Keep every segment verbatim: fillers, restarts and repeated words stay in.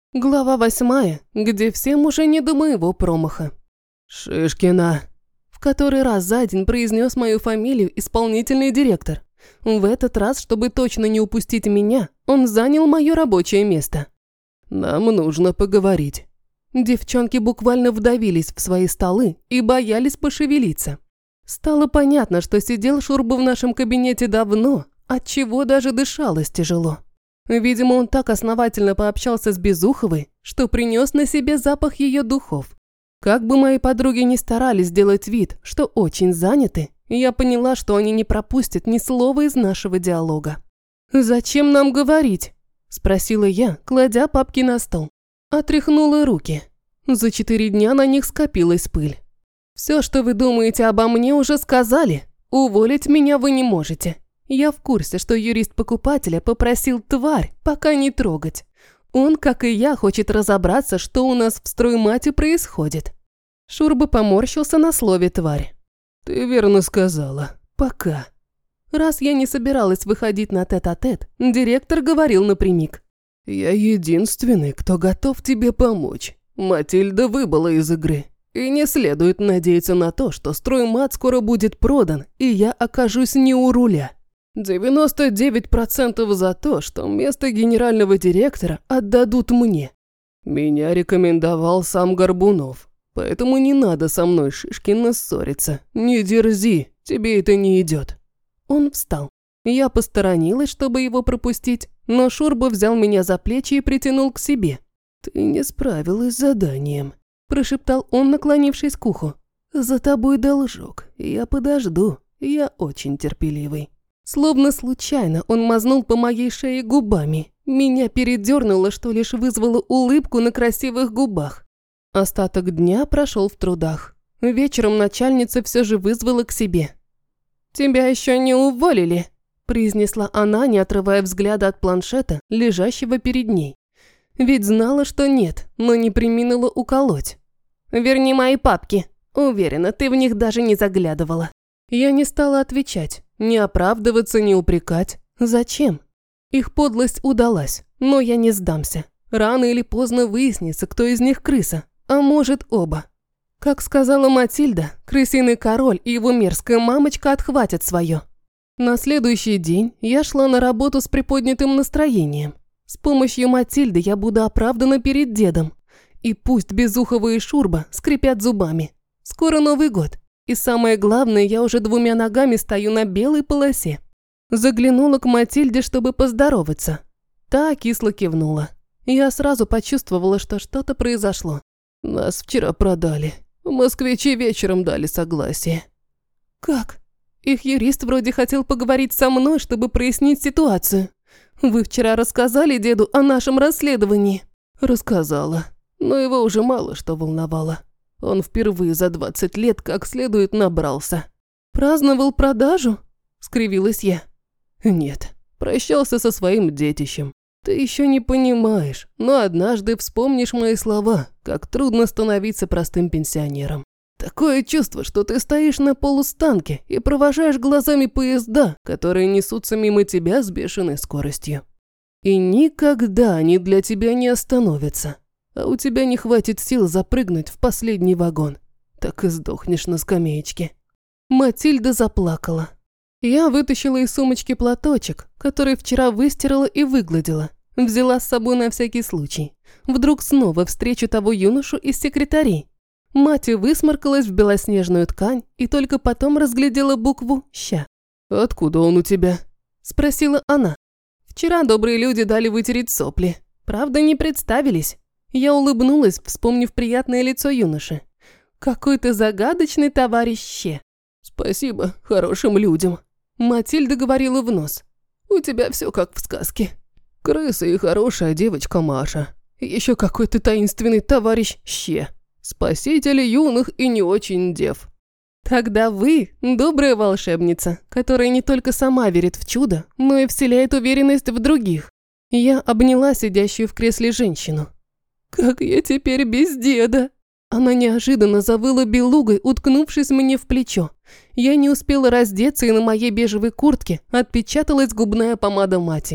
Глава восьмая, где всем уже не до моего промаха. «Шишкина», – в который раз за день произнес мою фамилию исполнительный директор. В этот раз, чтобы точно не упустить меня, он занял мое рабочее место. «Нам нужно поговорить». Девчонки буквально вдавились в свои столы и боялись пошевелиться. Стало понятно, что сидел Шурба в нашем кабинете давно, отчего даже дышалось тяжело. Видимо, он так основательно пообщался с Безуховой, что принес на себе запах ее духов. Как бы мои подруги ни старались сделать вид, что очень заняты, я поняла, что они не пропустят ни слова из нашего диалога. «Зачем нам говорить?» – спросила я, кладя папки на стол. Отряхнула руки. За четыре дня на них скопилась пыль. «Все, что вы думаете обо мне, уже сказали. Уволить меня вы не можете. Я в курсе, что юрист покупателя попросил тварь пока не трогать. Он, как и я, хочет разобраться, что у нас в строймате происходит». Шурба поморщился на слове «тварь». «Ты верно сказала. Пока». Раз я не собиралась выходить на тет-а-тет, директор говорил напрямик. «Я единственный, кто готов тебе помочь. Матильда выбыла из игры. И не следует надеяться на то, что строймат скоро будет продан, и я окажусь не у руля. девяносто девять процентов за то, что место генерального директора отдадут мне. Меня рекомендовал сам Горбунов, поэтому не надо со мной, Шишкина, ссориться. Не дерзи, тебе это не идет». Он встал. Я посторонилась, чтобы его пропустить, но Шурба взял меня за плечи и притянул к себе. «Ты не справилась с заданием», – прошептал он, наклонившись к уху. «За тобой должок, я подожду, я очень терпеливый». Словно случайно он мазнул по моей шее губами. Меня передернуло, что лишь вызвало улыбку на красивых губах. Остаток дня прошел в трудах. Вечером начальница все же вызвала к себе. «Тебя еще не уволили», – произнесла она, не отрывая взгляда от планшета, лежащего перед ней. Ведь знала, что нет, но не преминула уколоть. «Верни мои папки. Уверена, ты в них даже не заглядывала». Я не стала отвечать, не оправдываться, не упрекать. Зачем? Их подлость удалась, но я не сдамся. Рано или поздно выяснится, кто из них крыса, а может оба. Как сказала Матильда, крысиный король и его мерзкая мамочка отхватят свое. На следующий день я шла на работу с приподнятым настроением. С помощью Матильды я буду оправдана перед дедом. И пусть Безухова и Шурба скрипят зубами. Скоро Новый год. И самое главное, я уже двумя ногами стою на белой полосе. Заглянула к Матильде, чтобы поздороваться. Та кисло кивнула. Я сразу почувствовала, что что-то произошло. «Нас вчера продали. Москвичи вечером дали согласие». «Как? Их юрист вроде хотел поговорить со мной, чтобы прояснить ситуацию. Вы вчера рассказали деду о нашем расследовании?» «Рассказала, но его уже мало что волновало. Он впервые за двадцать лет как следует набрался». «Праздновал продажу?» – скривилась я. «Нет, прощался со своим детищем. Ты еще не понимаешь, но однажды вспомнишь мои слова, как трудно становиться простым пенсионером. Такое чувство, что ты стоишь на полустанке и провожаешь глазами поезда, которые несутся мимо тебя с бешеной скоростью. И никогда они для тебя не остановятся. А у тебя не хватит сил запрыгнуть в последний вагон. Так и сдохнешь на скамеечке». Матильда заплакала. Я вытащила из сумочки платочек, который вчера выстирала и выгладила. Взяла с собой на всякий случай. Вдруг снова встречу того юношу из секретарей. Мать высморкалась в белоснежную ткань и только потом разглядела букву «ща». «Откуда он у тебя?» – спросила она. «Вчера добрые люди дали вытереть сопли. Правда, не представились». Я улыбнулась, вспомнив приятное лицо юноши. «Какой ты загадочный товарищ Ще». «Спасибо хорошим людям», – Матильда говорила в нос. «У тебя все как в сказке. Крыса и хорошая девочка Маша. Еще какой-то таинственный товарищ Ще. Спаситель юных и не очень дев». «Тогда вы добрая волшебница, которая не только сама верит в чудо, но и вселяет уверенность в других». Я обняла сидящую в кресле женщину. «Как я теперь без деда?» Она неожиданно завыла белугой, уткнувшись мне в плечо. Я не успела раздеться, и на моей бежевой куртке отпечаталась губная помада мати.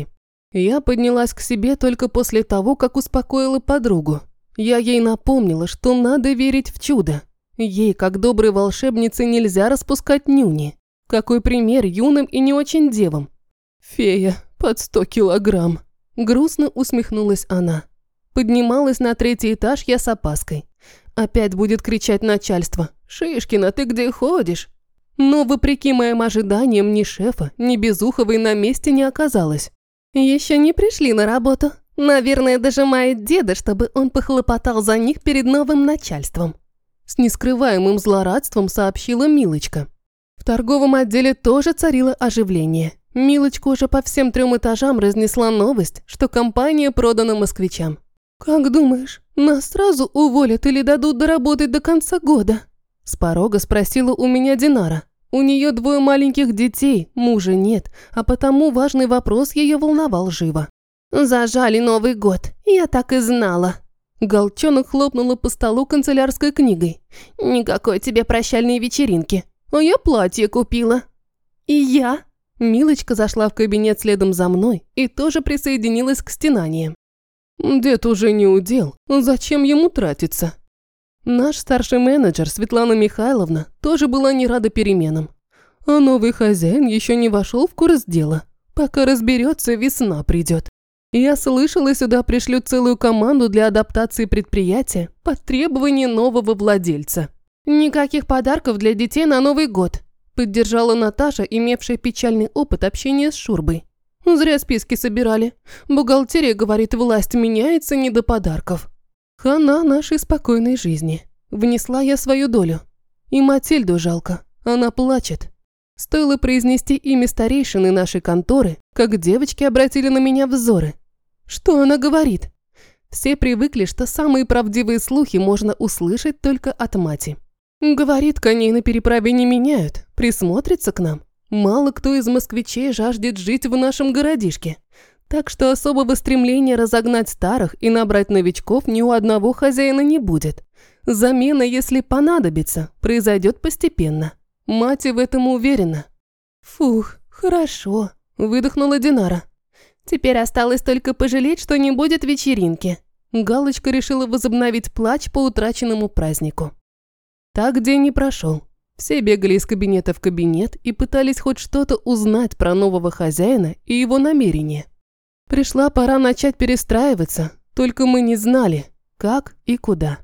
Я поднялась к себе только после того, как успокоила подругу. Я ей напомнила, что надо верить в чудо. Ей, как доброй волшебнице, нельзя распускать нюни. Какой пример юным и не очень девам. «Фея под сто килограмм», – грустно усмехнулась она. Поднималась на третий этаж я с опаской. Опять будет кричать начальство: «Шишкина, ты где ходишь?» Но, вопреки моим ожиданиям, ни шефа, ни Безуховой на месте не оказалось. Еще не пришли на работу. Наверное, дожимает деда, чтобы он похлопотал за них перед новым начальством. С нескрываемым злорадством сообщила Милочка. В торговом отделе тоже царило оживление. Милочка уже по всем трем этажам разнесла новость, что компания продана москвичам. «Как думаешь, нас сразу уволят или дадут доработать до конца года?» С порога спросила у меня Динара. У нее двое маленьких детей, мужа нет, а потому важный вопрос ее волновал живо. «Зажали Новый год, я так и знала». Голчонок хлопнула по столу канцелярской книгой. «Никакой тебе прощальной вечеринки, а я платье купила». «И я?» Милочка зашла в кабинет следом за мной и тоже присоединилась к стенаниям. «Дед уже не удел, зачем ему тратиться?» Наш старший менеджер Светлана Михайловна тоже была не рада переменам. А новый хозяин еще не вошел в курс дела. Пока разберется, весна придет. Я слышала, сюда пришлют целую команду для адаптации предприятия под требование нового владельца. «Никаких подарков для детей на Новый год», – поддержала Наташа, имевшая печальный опыт общения с Шурбой. «Зря списки собирали. Бухгалтерия говорит, власть меняется не до подарков». Хана нашей спокойной жизни. Внесла я свою долю. И Матильду жалко, она плачет. Стоило произнести имя старейшины нашей конторы, как девочки обратили на меня взоры. Что она говорит? Все привыкли, что самые правдивые слухи можно услышать только от мати. Говорит, коней на переправе не меняют, присмотрится к нам. Мало кто из москвичей жаждет жить в нашем городишке. Так что особого стремления разогнать старых и набрать новичков ни у одного хозяина не будет. Замена, если понадобится, произойдет постепенно. Мать в этом уверена. «Фух, хорошо», – выдохнула Динара. «Теперь осталось только пожалеть, что не будет вечеринки». Галочка решила возобновить плач по утраченному празднику. Так день не прошел. Все бегали из кабинета в кабинет и пытались хоть что-то узнать про нового хозяина и его намерения. Пришла пора начать перестраиваться, только мы не знали, как и куда.